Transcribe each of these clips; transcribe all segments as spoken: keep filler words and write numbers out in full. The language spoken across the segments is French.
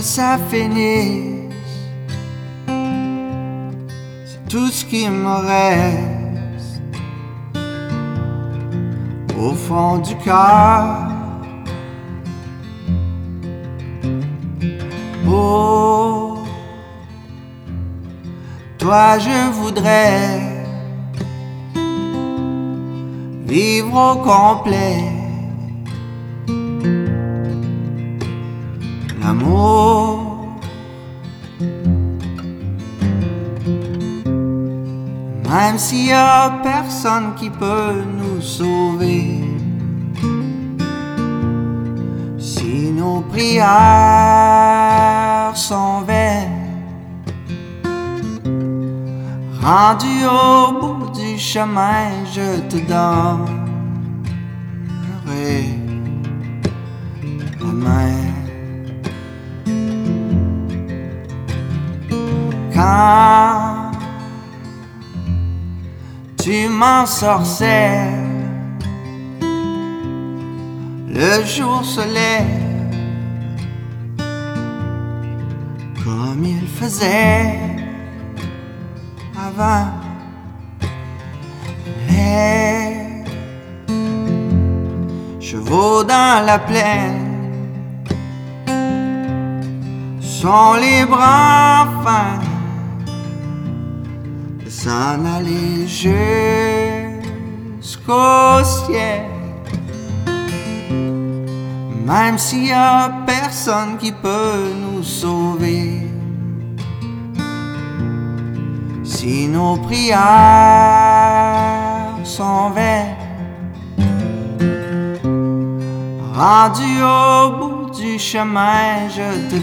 ça finisse. C'est tout ce qui me reste au fond du cœur. Oh, toi je voudrais vivre au complet l'amour, même s'il y a personne qui peut nous sauver. Si nos prières sont vaines, rendu au bout du chemin, je te donnerai la main. Quand tu m'ensorcelles, le jour se lève comme il faisait avant. Les chevaux dans la plaine sont libres enfin de s'en aller jusqu'au ciel. Même s'il y a personne qui peut nous sauver, si nos prières sont vaines, rendu au bout du chemin, je te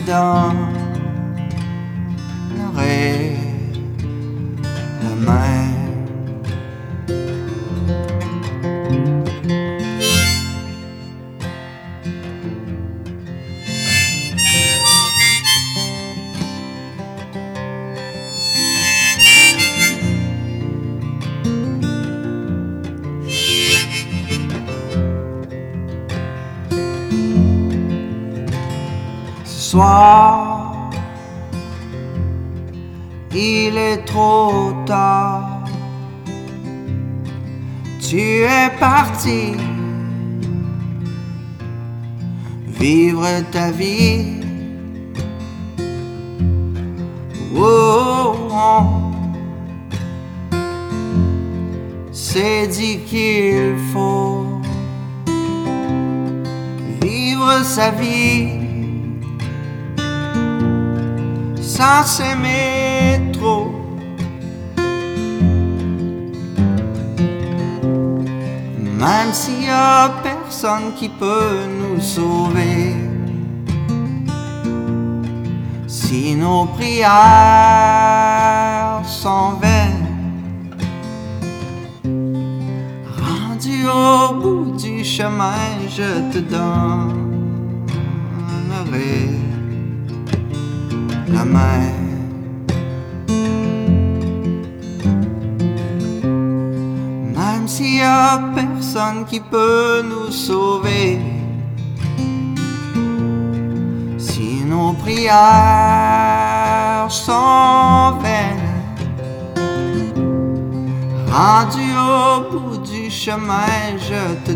donnerai la main. Ce soir, il est trop tard. Tu es parti vivre ta vie. Oh, oh. C'est dit qu'il faut vivre sa vie sans s'aimer trop. Même s'il y a personne qui peut nous sauver, si nos prières sont vaines, rendu au bout du chemin, je te donnerai la main. Même s'il y a personne qui peut nous sauver, si nos prières sont vaines, rendu au bout du chemin, je te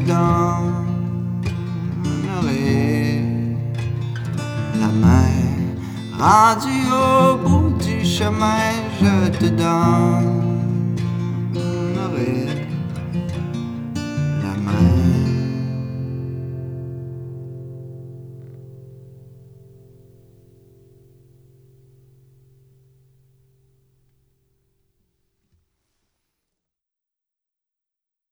donnerai la main. Rendu au bout du chemin, je te donne